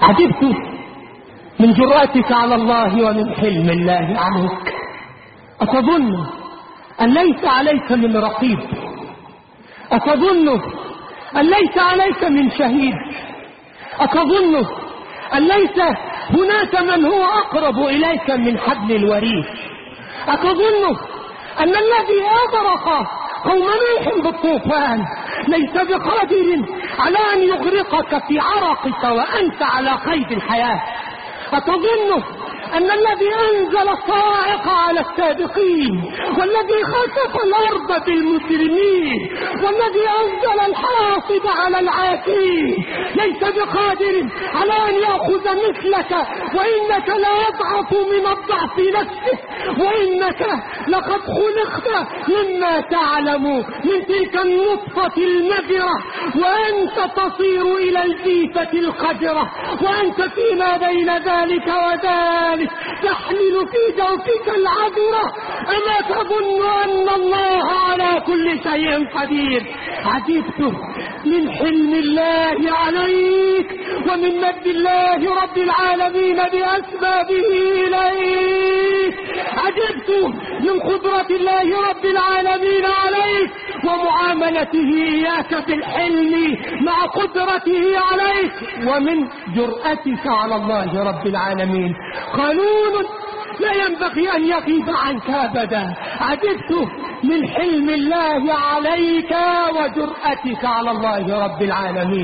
عجبت من جرأتك على الله ومن حلم الله عنك. أتظن أن ليس عليك من رقيب؟ أتظن أن ليس عليك من شهيد؟ أتظن أن ليس هناك من هو أقرب إليك من حبل الوريد؟ أتظن أن الذي أغرق قوم نوح بالطوفان ليس بقادر على أن يغرقك في عرقك وأنت على قيد الحياة؟ أتظن أن الذي أنزل الصاعقة على السابقين والذي خسف الأرض بالمجرمين والذي أنزل الحاصب على العاكين ليس بقادر على أن يأخذ مثلك، وإنك لا يضعف من الضعف نفسه، وإنك لقد خلقت مما تعلم من تلك النطفة المذرة وأنت تصير إلى الجيفة القدرة، وأنت فيما بين ذلك وذلك تحمل في جوفك العذرة. أما تظن أن الله على كل شيء قدير؟ عجبت من حلم الله عليك ومن مد الله رب العالمين بأسبابه إليك. عجبت من قدرة الله رب العالمين عليك ومعاملته إياك بالحلم مع قدرته عليك، ومن جرأتك على الله رب العالمين. قانون لا ينبغي أن يغيب عنك أبدا. عجبت من حلم الله عليك وجرأتك على الله رب العالمين.